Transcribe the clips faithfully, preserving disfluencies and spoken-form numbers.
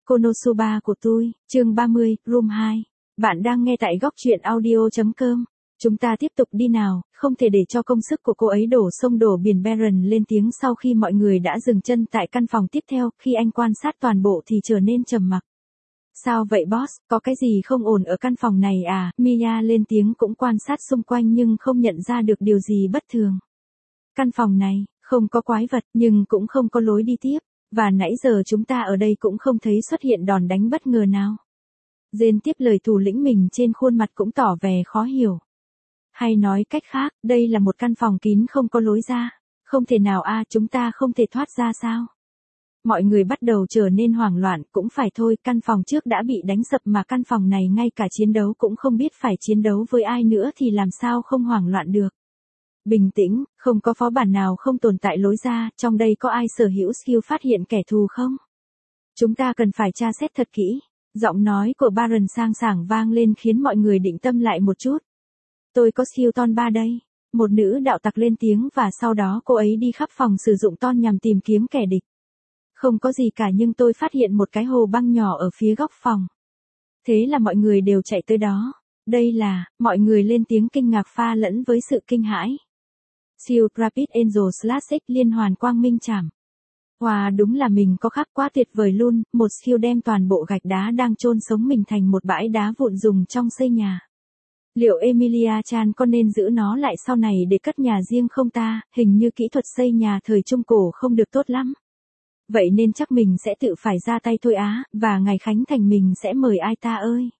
Konosuba của tôi, chương ba mươi, Room hai. Bạn đang nghe tại góc truyện audio.com. Chúng ta tiếp tục đi nào, không thể để cho công sức của cô ấy đổ sông đổ biển. Baron lên tiếng sau khi mọi người đã dừng chân tại căn phòng tiếp theo. Khi anh quan sát toàn bộ thì trở nên trầm mặc. Sao vậy boss, có cái gì không ổn ở căn phòng này à? Mia lên tiếng cũng quan sát xung quanh nhưng không nhận ra được điều gì bất thường. Căn phòng này, không có quái vật nhưng cũng không có lối đi tiếp. Và nãy giờ chúng ta ở đây cũng không thấy xuất hiện đòn đánh bất ngờ nào. Jane tiếp lời, thủ lĩnh mình trên khuôn mặt cũng tỏ vẻ khó hiểu. Hay nói cách khác, đây là một căn phòng kín không có lối ra. Không thể nào a, à, chúng ta không thể thoát ra sao? Mọi người bắt đầu trở nên hoảng loạn, cũng phải thôi, căn phòng trước đã bị đánh sập mà căn phòng này ngay cả chiến đấu cũng không biết phải chiến đấu với ai nữa thì làm sao không hoảng loạn được. Bình tĩnh, không có phó bản nào không tồn tại lối ra, trong đây có ai sở hữu skill phát hiện kẻ thù không? Chúng ta cần phải tra xét thật kỹ. Giọng nói của Baron sang sảng vang lên khiến mọi người định tâm lại một chút. Tôi có skill ton ba đây. Một nữ đạo tặc lên tiếng và sau đó cô ấy đi khắp phòng sử dụng ton nhằm tìm kiếm kẻ địch. Không có gì cả nhưng tôi phát hiện một cái hồ băng nhỏ ở phía góc phòng. Thế là mọi người đều chạy tới đó. Đây là, mọi người lên tiếng kinh ngạc pha lẫn với sự kinh hãi. Siêu Rapid Angel Slash X liên hoàn quang minh chảm. Wow, đúng là mình có khác quá tuyệt vời luôn, một skill đem toàn bộ gạch đá đang chôn sống mình thành một bãi đá vụn dùng trong xây nhà. Liệu Emilia Chan có nên giữ nó lại sau này để cất nhà riêng không ta? Hình như kỹ thuật xây nhà thời Trung Cổ không được tốt lắm. Vậy nên chắc mình sẽ tự phải ra tay thôi á, và ngày khánh thành mình sẽ mời ai ta ơi?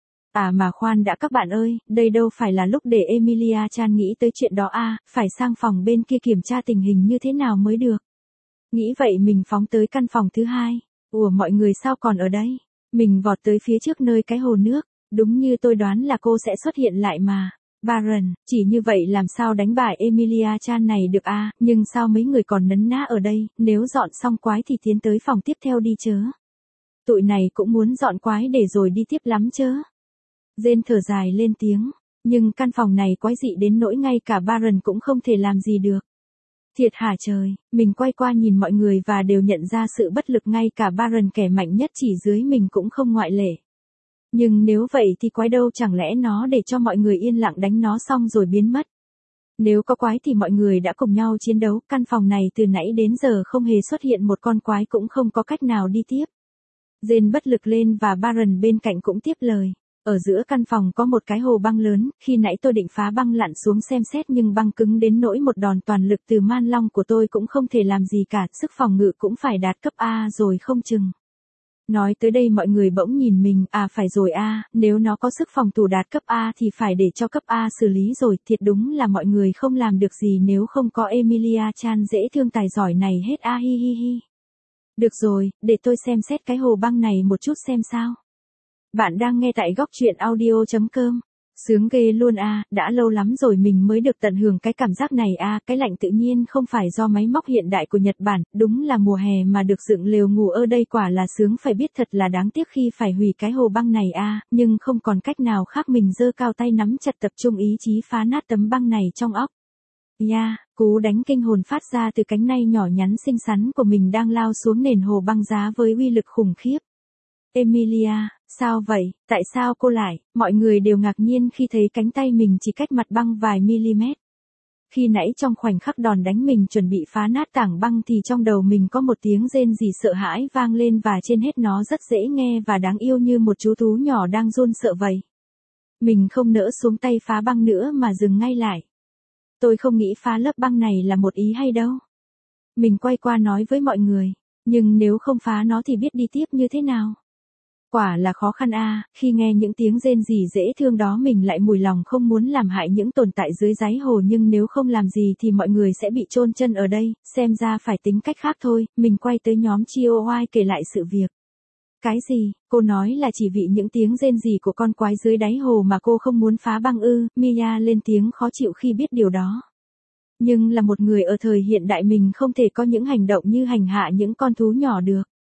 À mà khoan đã các bạn ơi, đây đâu phải là lúc để Emilia Chan nghĩ tới chuyện đó à, phải sang phòng bên kia kiểm tra tình hình như thế nào mới được. Nghĩ vậy mình phóng tới căn phòng thứ hai. Ủa mọi người sao còn ở đây? Mình vọt tới phía trước nơi cái hồ nước, đúng như tôi đoán là cô sẽ xuất hiện lại mà. Baron, chỉ như vậy làm sao đánh bại Emilia Chan này được à, nhưng sao mấy người còn nấn ná ở đây, nếu dọn xong quái thì tiến tới phòng tiếp theo đi chớ. Tụi này cũng muốn dọn quái để rồi đi tiếp lắm chớ. Jane thở dài lên tiếng, nhưng căn phòng này quái dị đến nỗi ngay cả Baron cũng không thể làm gì được. Thiệt hả trời, mình quay qua nhìn mọi người và đều nhận ra sự bất lực, ngay cả Baron kẻ mạnh nhất chỉ dưới mình cũng không ngoại lệ. Nhưng nếu vậy thì quái đâu, chẳng lẽ nó để cho mọi người yên lặng đánh nó xong rồi biến mất? Nếu có quái thì mọi người đã cùng nhau chiến đấu, căn phòng này từ nãy đến giờ không hề xuất hiện một con quái cũng không có cách nào đi tiếp. Jane bất lực lên và Baron bên cạnh cũng tiếp lời. Ở giữa căn phòng có một cái hồ băng lớn, khi nãy tôi định phá băng lặn xuống xem xét nhưng băng cứng đến nỗi một đòn toàn lực từ man long của tôi cũng không thể làm gì cả, sức phòng ngự cũng phải đạt cấp A rồi không chừng. Nói tới đây mọi người bỗng nhìn mình, à phải rồi a, nếu nó có sức phòng thủ đạt cấp A thì phải để cho cấp A xử lý rồi, thiệt đúng là mọi người không làm được gì nếu không có Emilia Chan dễ thương tài giỏi này hết a hi hi hi. Được rồi, để tôi xem xét cái hồ băng này một chút xem sao. Bạn đang nghe tại góc truyện audio.com. Sướng ghê luôn a, à, đã lâu lắm rồi mình mới được tận hưởng cái cảm giác này a, à, cái lạnh tự nhiên không phải do máy móc hiện đại của Nhật Bản, đúng là mùa hè mà được dựng lều ngủ ở đây quả là sướng, phải biết thật là đáng tiếc khi phải hủy cái hồ băng này a, à, nhưng không còn cách nào khác, mình giơ cao tay nắm chặt tập trung ý chí phá nát tấm băng này trong óc. Ya, yeah, cú đánh kinh hồn phát ra từ cánh tay nhỏ nhắn xinh xắn của mình đang lao xuống nền hồ băng giá với uy lực khủng khiếp. Emilia, sao vậy, tại sao cô lại, mọi người đều ngạc nhiên khi thấy cánh tay mình chỉ cách mặt băng vài mm. Khi nãy trong khoảnh khắc đòn đánh mình chuẩn bị phá nát tảng băng thì trong đầu mình có một tiếng rên rỉ sợ hãi vang lên và trên hết nó rất dễ nghe và đáng yêu như một chú thú nhỏ đang run sợ vậy. Mình không nỡ xuống tay phá băng nữa mà dừng ngay lại. Tôi không nghĩ phá lớp băng này là một ý hay đâu. Mình quay qua nói với mọi người, nhưng nếu không phá nó thì biết đi tiếp như thế nào? Quả là khó khăn a, à, khi nghe những tiếng rên rỉ dễ thương đó mình lại mùi lòng không muốn làm hại những tồn tại dưới đáy hồ, nhưng nếu không làm gì thì mọi người sẽ bị chôn chân ở đây, xem ra phải tính cách khác thôi. Mình quay tới nhóm Chioai kể lại sự việc. Cái gì, cô nói là chỉ vì những tiếng rên rỉ của con quái dưới đáy hồ mà cô không muốn phá băng ư? Mia lên tiếng khó chịu khi biết điều đó. Nhưng là một người ở thời hiện đại mình không thể có những hành động như hành hạ những con thú nhỏ được.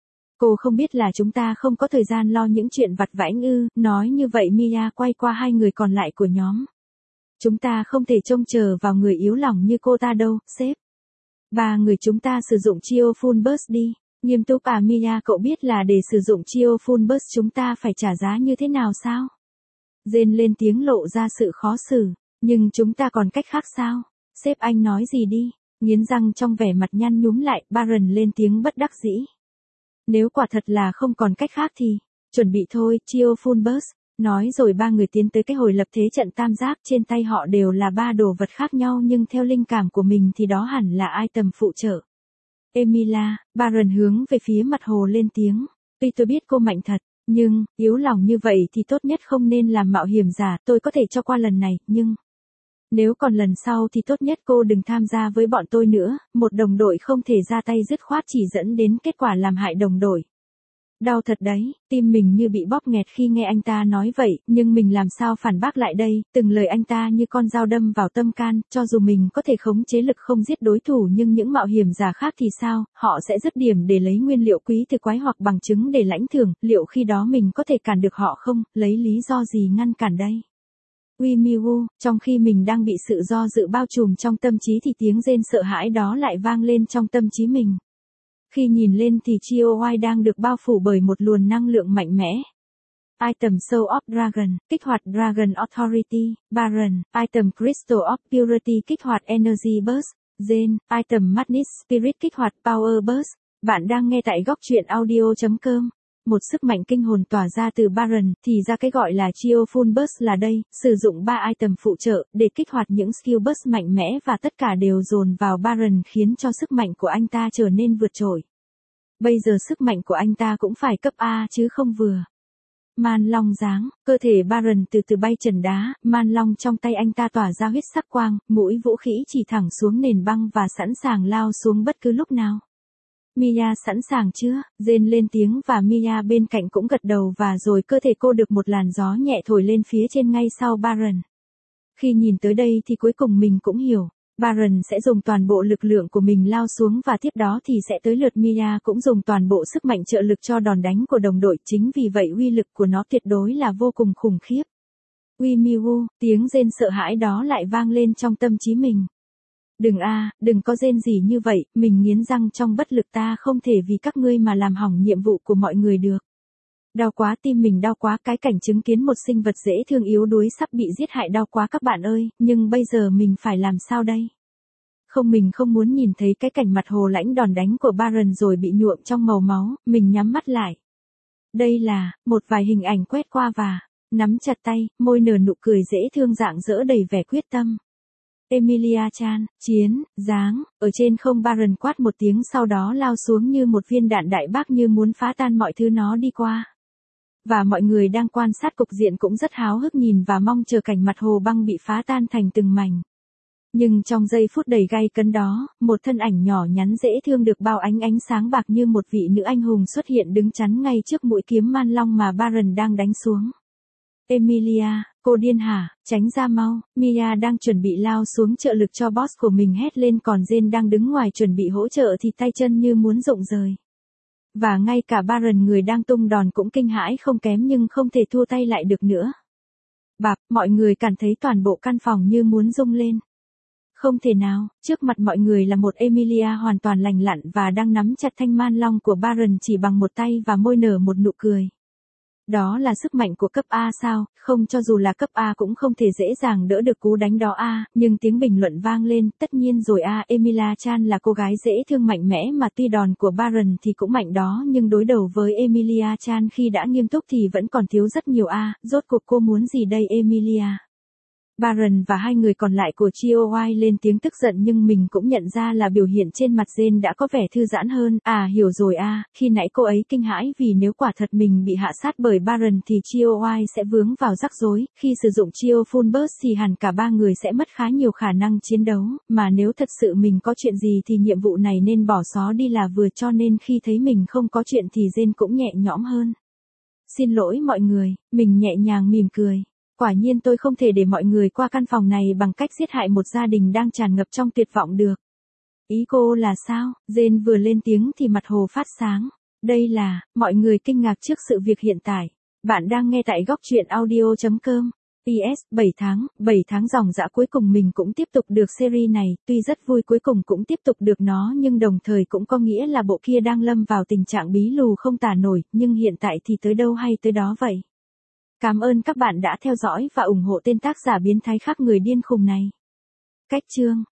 Cô không biết là chúng ta không có thời gian lo những chuyện vặt vãnh ư? Nói như vậy Mia quay qua hai người còn lại của nhóm. Chúng ta không thể trông chờ vào người yếu lòng như cô ta đâu, sếp. Ba người chúng ta sử dụng Chiêu Full Burst đi. Nghiêm túc à Mia, cậu biết là để sử dụng Chio Full Burst chúng ta phải trả giá như thế nào sao? Jane lên tiếng lộ ra sự khó xử. Nhưng chúng ta còn cách khác sao? Sếp anh nói gì đi? Nghiến răng trong vẻ mặt nhăn nhúm lại, Baron lên tiếng bất đắc dĩ. Nếu quả thật là không còn cách khác thì, chuẩn bị thôi, Chio Full Burst. Nói rồi ba người tiến tới cái hồi lập thế trận tam giác, trên tay họ đều là ba đồ vật khác nhau nhưng theo linh cảm của mình thì đó hẳn là item phụ trợ. Emilia, Baron hướng về phía mặt hồ lên tiếng. Tuy tôi biết cô mạnh thật, nhưng, yếu lòng như vậy thì tốt nhất không nên làm mạo hiểm giả, tôi có thể cho qua lần này, nhưng... Nếu còn lần sau thì tốt nhất cô đừng tham gia với bọn tôi nữa, một đồng đội không thể ra tay dứt khoát chỉ dẫn đến kết quả làm hại đồng đội. Đau thật đấy, tim mình như bị bóp nghẹt khi nghe anh ta nói vậy, nhưng mình làm sao phản bác lại đây, từng lời anh ta như con dao đâm vào tâm can, cho dù mình có thể khống chế lực không giết đối thủ nhưng những mạo hiểm giả khác thì sao, họ sẽ dứt điểm để lấy nguyên liệu quý từ quái hoặc bằng chứng để lãnh thưởng, liệu khi đó mình có thể cản được họ không, lấy lý do gì ngăn cản đây? Uy Miu, trong khi mình đang bị sự do dự bao trùm trong tâm trí thì tiếng rên sợ hãi đó lại vang lên trong tâm trí mình. Khi nhìn lên thì Chioi đang được bao phủ bởi một luồng năng lượng mạnh mẽ. Item Soul of Dragon, kích hoạt Dragon Authority, Baron, Item Crystal of Purity kích hoạt Energy Burst, Zen, Item Madness Spirit kích hoạt Power Burst. Bạn đang nghe tại góc truyện audio chấm com. Một sức mạnh kinh hồn tỏa ra từ Baron, thì ra cái gọi là Chio Full Burst là đây, sử dụng ba item phụ trợ, để kích hoạt những skill burst mạnh mẽ và tất cả đều dồn vào Baron khiến cho sức mạnh của anh ta trở nên vượt trội. Bây giờ sức mạnh của anh ta cũng phải cấp A chứ không vừa. Man long dáng, cơ thể Baron từ từ bay trần đá, man long trong tay anh ta tỏa ra huyết sắc quang, mũi vũ khí chỉ thẳng xuống nền băng và sẵn sàng lao xuống bất cứ lúc nào. Mia sẵn sàng chưa? Jane lên tiếng và Mia bên cạnh cũng gật đầu và rồi cơ thể cô được một làn gió nhẹ thổi lên phía trên ngay sau Baron. Khi nhìn tới đây thì cuối cùng mình cũng hiểu. Baron sẽ dùng toàn bộ lực lượng của mình lao xuống và tiếp đó thì sẽ tới lượt Mia cũng dùng toàn bộ sức mạnh trợ lực cho đòn đánh của đồng đội, chính vì vậy uy lực của nó tuyệt đối là vô cùng khủng khiếp. Uy Miu, tiếng rên sợ hãi đó lại vang lên trong tâm trí mình. Đừng a, đừng có rên gì như vậy, mình nghiến răng trong bất lực, ta không thể vì các ngươi mà làm hỏng nhiệm vụ của mọi người được. Đau quá, tim mình đau quá, cái cảnh chứng kiến một sinh vật dễ thương yếu đuối sắp bị giết hại đau quá các bạn ơi, nhưng bây giờ mình phải làm sao đây? Không, mình không muốn nhìn thấy cái cảnh mặt hồ lãnh đòn đánh của Baron rồi bị nhuộm trong màu máu, mình nhắm mắt lại. Đây là, một vài hình ảnh quét qua và, nắm chặt tay, môi nở nụ cười dễ thương rạng rỡ đầy vẻ quyết tâm. Emilia Chan, chiến, dáng, ở trên không Baron quát một tiếng sau đó lao xuống như một viên đạn đại bác như muốn phá tan mọi thứ nó đi qua. Và mọi người đang quan sát cục diện cũng rất háo hức nhìn và mong chờ cảnh mặt hồ băng bị phá tan thành từng mảnh. Nhưng trong giây phút đầy gay cấn đó, một thân ảnh nhỏ nhắn dễ thương được bao ánh ánh sáng bạc như một vị nữ anh hùng xuất hiện đứng chắn ngay trước mũi kiếm man long mà Baron đang đánh xuống. Emilia, cô điên hả, tránh ra mau, Mia đang chuẩn bị lao xuống trợ lực cho boss của mình hét lên, còn Jane đang đứng ngoài chuẩn bị hỗ trợ thì tay chân như muốn rụng rời. Và ngay cả Baron người đang tung đòn cũng kinh hãi không kém nhưng không thể thua tay lại được nữa. Bạp, mọi người cảm thấy toàn bộ căn phòng như muốn rung lên. Không thể nào, trước mặt mọi người là một Emilia hoàn toàn lành lặn và đang nắm chặt thanh man long của Baron chỉ bằng một tay và môi nở một nụ cười. Đó là sức mạnh của cấp A sao, không, cho dù là cấp A cũng không thể dễ dàng đỡ được cú đánh đó a, nhưng tiếng bình luận vang lên, tất nhiên rồi a, Emilia Chan là cô gái dễ thương mạnh mẽ mà tuy đòn của Baron thì cũng mạnh đó nhưng đối đầu với Emilia Chan khi đã nghiêm túc thì vẫn còn thiếu rất nhiều a, rốt cuộc cô muốn gì đây Emilia? Baron và hai người còn lại của Chioi lên tiếng tức giận nhưng mình cũng nhận ra là biểu hiện trên mặt Jane đã có vẻ thư giãn hơn. À hiểu rồi a, à, khi nãy cô ấy kinh hãi vì nếu quả thật mình bị hạ sát bởi Baron thì Chioi sẽ vướng vào rắc rối, khi sử dụng Chio Full Burst thì hẳn cả ba người sẽ mất khá nhiều khả năng chiến đấu, mà nếu thật sự mình có chuyện gì thì nhiệm vụ này nên bỏ xó đi là vừa, cho nên khi thấy mình không có chuyện thì Jane cũng nhẹ nhõm hơn. Xin lỗi mọi người, mình nhẹ nhàng mỉm cười. Quả nhiên tôi không thể để mọi người qua căn phòng này bằng cách giết hại một gia đình đang tràn ngập trong tuyệt vọng được. Ý cô là sao? Jane vừa lên tiếng thì mặt hồ phát sáng. Đây là, mọi người kinh ngạc trước sự việc hiện tại. Bạn đang nghe tại góc truyện audio chấm com. pê ét, bảy tháng, bảy tháng dòng dã cuối cùng mình cũng tiếp tục được series này, tuy rất vui cuối cùng cũng tiếp tục được nó nhưng đồng thời cũng có nghĩa là bộ kia đang lâm vào tình trạng bí lù không tả nổi, nhưng hiện tại thì tới đâu hay tới đó vậy. Cảm ơn các bạn đã theo dõi và ủng hộ tên tác giả biến thái khắp người điên khùng này. Cách chương